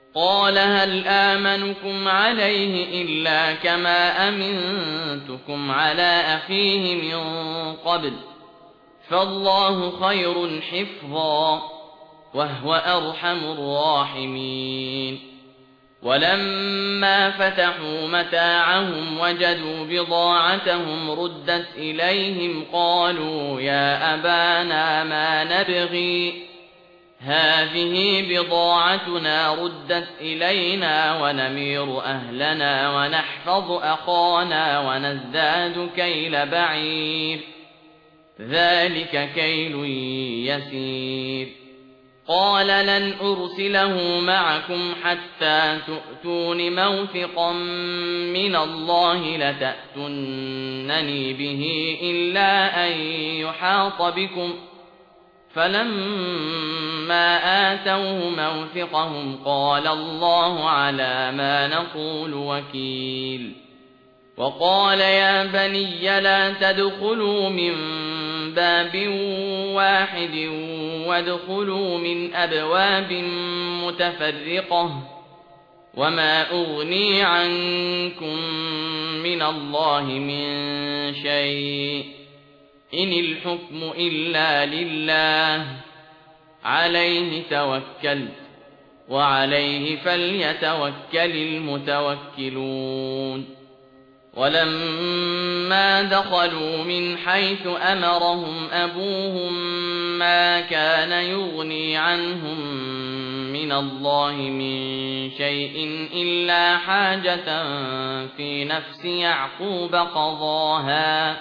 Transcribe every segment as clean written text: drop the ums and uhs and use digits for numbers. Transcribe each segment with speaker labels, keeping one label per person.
Speaker 1: قال هل آمنكم عليه إلا كما أمنتكم على أخيه من قبل فالله خير حفظا وهو أرحم الراحمين ولما فتحوا متاعهم وجدوا بضاعتهم ردت إليهم قالوا يا أبانا ما نبغي هذه بضاعتنا ردت إلينا ونمير أهلنا ونحفظ أخانا ونزداد كيل بعير ذلك كيل يسير قال لن أرسله معكم حتى تؤتون موثقا من الله لتأتونني به إلا أن يحاط بكم فلما آتوه موثقهم قال الله على ما نقول وكيل وقال يا بني لا تدخلوا من باب واحد وادخلوا من أبواب متفرقة وما أغني عنكم من الله من شيء إن الحكم إلا لله عليه توكلت وعليه فليتوكل المتوكلون ولما دخلوا من حيث أمرهم أبوهم ما كان يغني عنهم من الله من شيء إلا حاجة في نفس يعقوب قضاها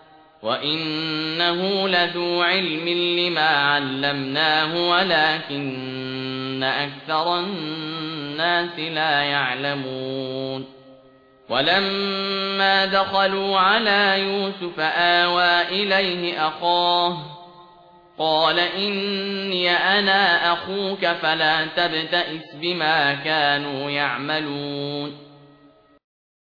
Speaker 1: وإنه لذو علم لما علمناه ولكن أكثر الناس لا يعلمون ولما دخلوا على يوسف آوى إليه أخاه قال إني أنا أخوك فلا تبتئس بما كانوا يعملون